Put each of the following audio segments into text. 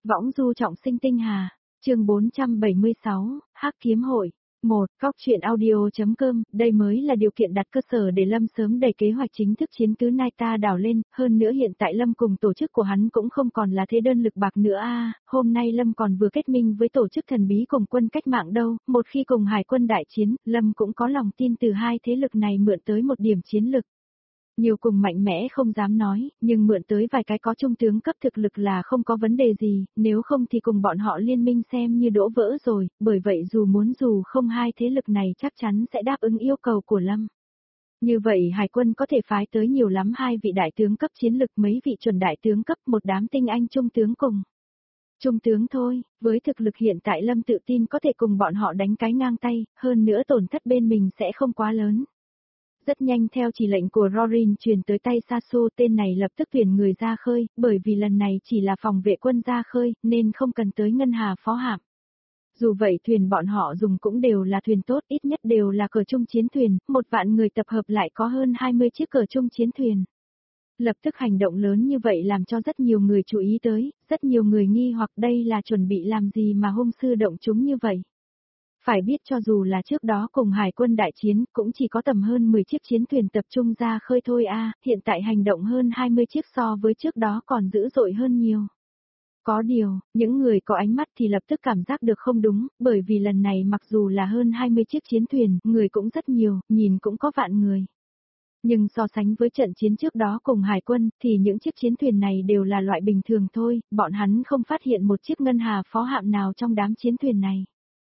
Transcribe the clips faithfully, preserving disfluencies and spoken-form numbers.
Võng du trọng sinh tinh hà, chương bốn trăm bảy mươi sáu, Hắc kiếm hội. một. Góc truyện audio.com, đây mới là điều kiện đặt cơ sở để Lâm sớm đẩy kế hoạch chính thức chiến cứ Naita đảo lên, hơn nữa hiện tại Lâm cùng tổ chức của hắn cũng không còn là thế đơn lực bạc nữa a. À, hôm nay Lâm còn vừa kết minh với tổ chức thần bí cùng quân cách mạng đâu, một khi cùng hải quân đại chiến, Lâm cũng có lòng tin từ hai thế lực này mượn tới một điểm chiến lực. Nhiều cùng mạnh mẽ không dám nói, nhưng mượn tới vài cái có trung tướng cấp thực lực là không có vấn đề gì, nếu không thì cùng bọn họ liên minh xem như đổ vỡ rồi, bởi vậy dù muốn dù không hai thế lực này chắc chắn sẽ đáp ứng yêu cầu của Lâm. Như vậy hải quân có thể phái tới nhiều lắm hai vị đại tướng cấp chiến lực, mấy vị chuẩn đại tướng cấp, một đám tinh anh trung tướng cùng. Trung tướng thôi, với thực lực hiện tại Lâm tự tin có thể cùng bọn họ đánh cái ngang tay, hơn nữa tổn thất bên mình sẽ không quá lớn. Rất nhanh theo chỉ lệnh của Rorin truyền tới tay Sasu, tên này lập tức tuyển người ra khơi, bởi vì lần này chỉ là phòng vệ quân ra khơi, nên không cần tới ngân hà phó hạm. Dù vậy thuyền bọn họ dùng cũng đều là thuyền tốt, ít nhất đều là cờ chung chiến thuyền, một vạn người tập hợp lại có hơn hai mươi chiếc cờ chung chiến thuyền. Lập tức hành động lớn như vậy làm cho rất nhiều người chú ý tới, rất nhiều người nghi hoặc đây là chuẩn bị làm gì mà hung sư động chúng như vậy. Phải biết cho dù là trước đó cùng hải quân đại chiến cũng chỉ có tầm hơn mười chiếc chiến thuyền tập trung ra khơi thôi a, à, hiện tại hành động hơn hai mươi chiếc so với trước đó còn dữ dội hơn nhiều. Có điều, những người có ánh mắt thì lập tức cảm giác được không đúng, bởi vì lần này mặc dù là hơn hai mươi chiếc chiến thuyền, người cũng rất nhiều, nhìn cũng có vạn người. Nhưng so sánh với trận chiến trước đó cùng hải quân thì những chiếc chiến thuyền này đều là loại bình thường thôi, bọn hắn không phát hiện một chiếc ngân hà phó hạm nào trong đám chiến thuyền này.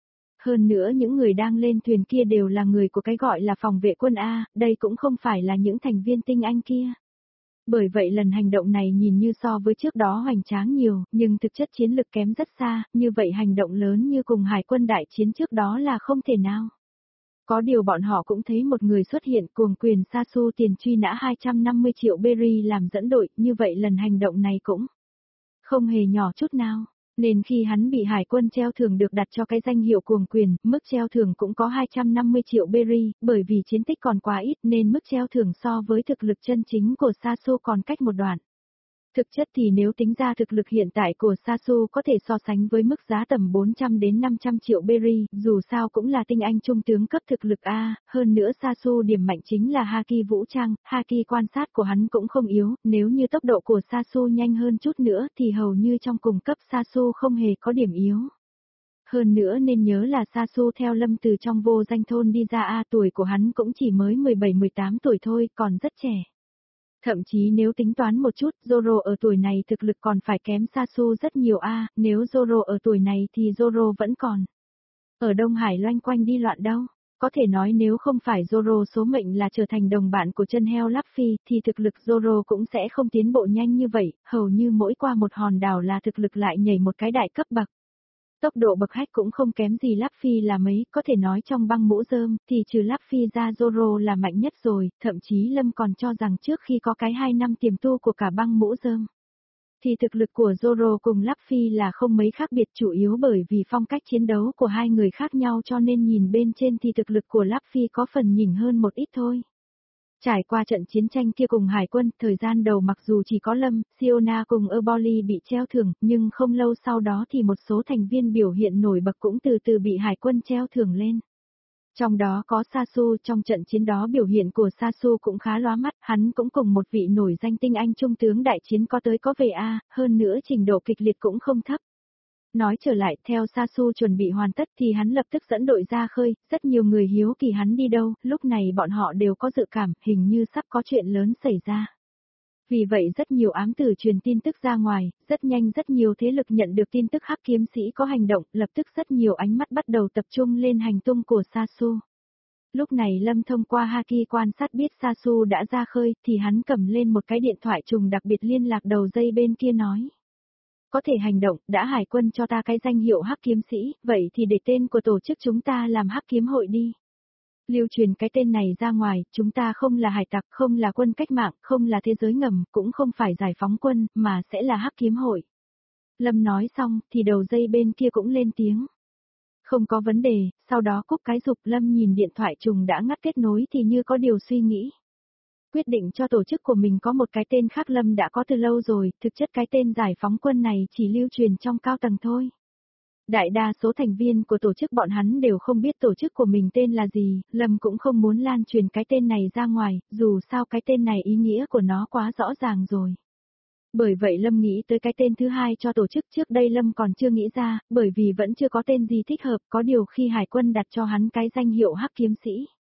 Hơn nữa những người đang lên thuyền kia đều là người của cái gọi là phòng vệ quân A, đây cũng không phải là những thành viên tinh anh kia. Bởi vậy lần hành động này nhìn như so với trước đó hoành tráng nhiều, nhưng thực chất chiến lực kém rất xa, như vậy hành động lớn như cùng hải quân đại chiến trước đó là không thể nào. Có điều bọn họ cũng thấy một người xuất hiện cuồng quyền Sasu tiền truy nã hai trăm năm mươi triệu berry làm dẫn đội, như vậy lần hành động này cũng không hề nhỏ chút nào. Nên khi hắn bị hải quân treo thưởng được đặt cho cái danh hiệu cuồng quyền, mức treo thưởng cũng có hai trăm năm mươi triệu berry, bởi vì chiến tích còn quá ít nên mức treo thưởng so với thực lực chân chính của Sasu còn cách một đoạn. Thực chất thì nếu tính ra thực lực hiện tại của Sasu có thể so sánh với mức giá tầm bốn trăm đến năm trăm triệu berry, dù sao cũng là tinh anh trung tướng cấp thực lực A, hơn nữa Sasu điểm mạnh chính là Haki vũ trang, Haki quan sát của hắn cũng không yếu, nếu như tốc độ của Sasu nhanh hơn chút nữa thì hầu như trong cùng cấp Sasu không hề có điểm yếu. Hơn nữa nên nhớ là Sasu theo Lâm từ trong vô danh thôn đi ra A, tuổi của hắn cũng chỉ mới mười bảy mười tám tuổi thôi, còn rất trẻ. Thậm chí nếu tính toán một chút, Zoro ở tuổi này thực lực còn phải kém Sasu rất nhiều a, à, nếu Zoro ở tuổi này thì Zoro vẫn còn ở Đông Hải loanh quanh đi loạn đâu. Có thể nói nếu không phải Zoro số mệnh là trở thành đồng bạn của chân heo Luffy thì thực lực Zoro cũng sẽ không tiến bộ nhanh như vậy, hầu như mỗi qua một hòn đảo là thực lực lại nhảy một cái đại cấp bậc. Tốc độ bậc hách cũng không kém gì Luffy là mấy, có thể nói trong băng mũ rơm thì trừ Luffy ra Zoro là mạnh nhất rồi, thậm chí Lâm còn cho rằng trước khi có cái hai năm tiềm tu của cả băng mũ rơm thì thực lực của Zoro cùng Luffy là không mấy khác biệt, chủ yếu bởi vì phong cách chiến đấu của hai người khác nhau cho nên nhìn bên trên thì thực lực của Luffy có phần nhỉnh hơn một ít thôi. Trải qua trận chiến tranh kia cùng hải quân, thời gian đầu mặc dù chỉ có Lâm, Siona cùng Eboli bị treo thưởng, nhưng không lâu sau đó thì một số thành viên biểu hiện nổi bật cũng từ từ bị hải quân treo thưởng lên. Trong đó có Sasu, trong trận chiến đó biểu hiện của Sasu cũng khá lóa mắt, hắn cũng cùng một vị nổi danh tinh anh trung tướng đại chiến có tới có về a, hơn nữa trình độ kịch liệt cũng không thấp. Nói trở lại, theo Sasu chuẩn bị hoàn tất thì hắn lập tức dẫn đội ra khơi, rất nhiều người hiếu kỳ hắn đi đâu, lúc này bọn họ đều có dự cảm, hình như sắp có chuyện lớn xảy ra. Vì vậy rất nhiều ám tử truyền tin tức ra ngoài, rất nhanh rất nhiều thế lực nhận được tin tức Hắc kiếm sĩ có hành động, lập tức rất nhiều ánh mắt bắt đầu tập trung lên hành tung của Sasu. Lúc này Lâm thông qua Haki quan sát biết Sasu đã ra khơi, thì hắn cầm lên một cái điện thoại trùng đặc biệt liên lạc đầu dây bên kia nói. Có thể hành động, đã hải quân cho ta cái danh hiệu Hắc kiếm sĩ, vậy thì để tên của tổ chức chúng ta làm Hắc kiếm hội đi. Lưu truyền cái tên này ra ngoài, chúng ta không là hải tặc, không là quân cách mạng, không là thế giới ngầm, cũng không phải giải phóng quân, mà sẽ là Hắc kiếm hội. Lâm nói xong, thì đầu dây bên kia cũng lên tiếng. Không có vấn đề, sau đó cúp cái rụp Lâm nhìn điện thoại trùng đã ngắt kết nối thì như có điều suy nghĩ. quyết định cho tổ chức của mình có một cái tên khác Lâm đã có từ lâu rồi, thực chất cái tên giải phóng quân này chỉ lưu truyền trong cao tầng thôi. Đại đa số thành viên của tổ chức bọn hắn đều không biết tổ chức của mình tên là gì, Lâm cũng không muốn lan truyền cái tên này ra ngoài, dù sao cái tên này ý nghĩa của nó quá rõ ràng rồi. Bởi vậy Lâm nghĩ tới cái tên thứ hai cho tổ chức, trước đây Lâm còn chưa nghĩ ra, bởi vì vẫn chưa có tên gì thích hợp, có điều khi Hải quân đặt cho hắn cái danh hiệu Hắc Kiếm Sĩ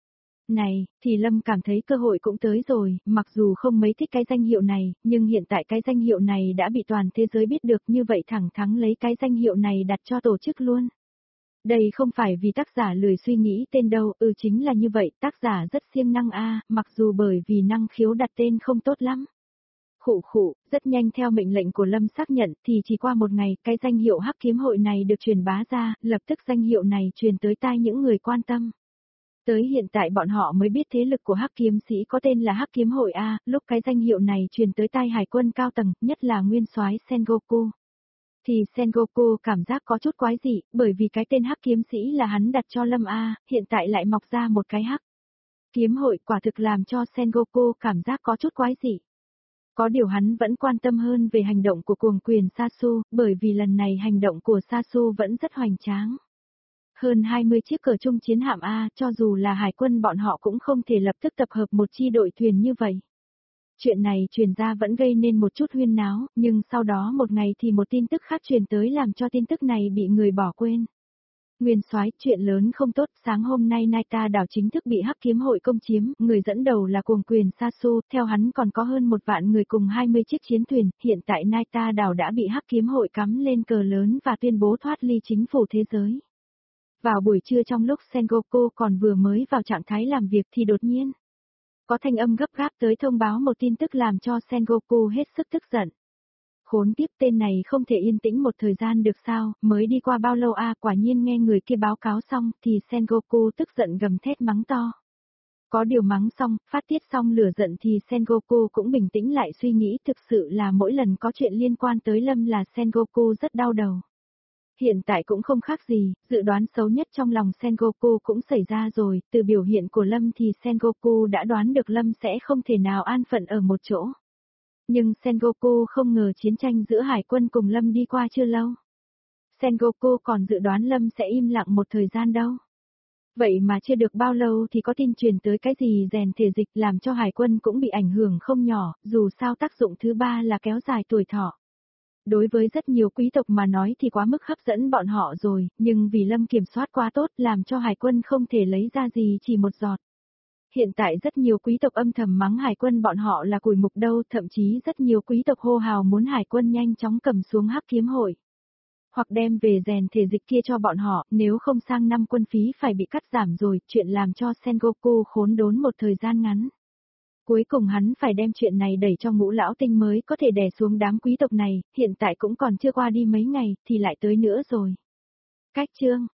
này, thì Lâm cảm thấy cơ hội cũng tới rồi, mặc dù không mấy thích cái danh hiệu này, nhưng hiện tại cái danh hiệu này đã bị toàn thế giới biết được, như vậy thẳng thắn lấy cái danh hiệu này đặt cho tổ chức luôn. Đây không phải vì tác giả lười suy nghĩ tên đâu, ừ chính là như vậy, tác giả rất siêng năng a, mặc dù bởi vì năng khiếu đặt tên không tốt lắm. Khụ khụ, rất nhanh theo mệnh lệnh của Lâm xác nhận thì chỉ qua một ngày, cái danh hiệu Hắc Kiếm Hội này được truyền bá ra, lập tức danh hiệu này truyền tới tai những người quan tâm. Tới hiện tại bọn họ mới biết thế lực của Hắc Kiếm Sĩ có tên là Hắc Kiếm Hội A, lúc cái danh hiệu này truyền tới tai hải quân cao tầng, nhất là nguyên soái Sengoku. Thì Sengoku cảm giác có chút quái dị, bởi vì cái tên Hắc Kiếm Sĩ là hắn đặt cho Lâm A, hiện tại lại mọc ra một cái Hắc Kiếm Hội, quả thực làm cho Sengoku cảm giác có chút quái dị. Có điều hắn vẫn quan tâm hơn về hành động của cuồng quyền Sasu, bởi vì lần này hành động của Sasu vẫn rất hoành tráng. Hơn hai mươi chiếc cờ chung chiến hạm A, cho dù là hải quân bọn họ cũng không thể lập tức tập hợp một chi đội thuyền như vậy. Chuyện này truyền ra vẫn gây nên một chút huyên náo, nhưng sau đó một ngày thì một tin tức khác truyền tới làm cho tin tức này bị người bỏ quên. Nguyên soái, chuyện lớn không tốt, sáng hôm nay Naita đảo chính thức bị Hắc Kiếm Hội công chiếm, người dẫn đầu là cuồng quyền Sasu, theo hắn còn có hơn một vạn người cùng hai mươi chiếc chiến thuyền, hiện tại Naita đảo đã bị Hắc Kiếm Hội cắm lên cờ lớn và tuyên bố thoát ly chính phủ thế giới. Vào buổi trưa trong lúc Sengoku còn vừa mới vào trạng thái làm việc thì đột nhiên có thanh âm gấp gáp tới thông báo một tin tức làm cho Sengoku hết sức tức giận. Khốn kiếp, tên này không thể yên tĩnh một thời gian được sao, mới đi qua bao lâu a, quả nhiên nghe người kia báo cáo xong thì Sengoku tức giận gầm thét mắng to. Có điều mắng xong, phát tiết xong lửa giận thì Sengoku cũng bình tĩnh lại suy nghĩ, thực sự là mỗi lần có chuyện liên quan tới Lâm là Sengoku rất đau đầu. Hiện tại cũng không khác gì, dự đoán xấu nhất trong lòng Sengoku cũng xảy ra rồi, từ biểu hiện của Lâm thì Sengoku đã đoán được Lâm sẽ không thể nào an phận ở một chỗ. Nhưng Sengoku không ngờ chiến tranh giữa hải quân cùng Lâm đi qua chưa lâu. Sengoku còn dự đoán Lâm sẽ im lặng một thời gian đâu. Vậy mà chưa được bao lâu thì có tin truyền tới cái gì rèn thể dịch làm cho hải quân cũng bị ảnh hưởng không nhỏ, dù sao tác dụng thứ ba là kéo dài tuổi thọ. Đối với rất nhiều quý tộc mà nói thì quá mức hấp dẫn bọn họ rồi, nhưng vì Lâm kiểm soát quá tốt làm cho hải quân không thể lấy ra gì chỉ một giọt. Hiện tại rất nhiều quý tộc âm thầm mắng hải quân bọn họ là cùi mục đâu, thậm chí rất nhiều quý tộc hô hào muốn hải quân nhanh chóng cầm xuống Hắc Kiếm Hội. Hoặc đem về rèn thể dịch kia cho bọn họ, nếu không sang năm quân phí phải bị cắt giảm rồi, chuyện làm cho Sengoku khốn đốn một thời gian ngắn. Cuối cùng hắn phải đem chuyện này đẩy cho Ngũ Lão Tinh mới có thể đè xuống đám quý tộc này, hiện tại cũng còn chưa qua đi mấy ngày, thì lại tới nữa rồi. Cách chương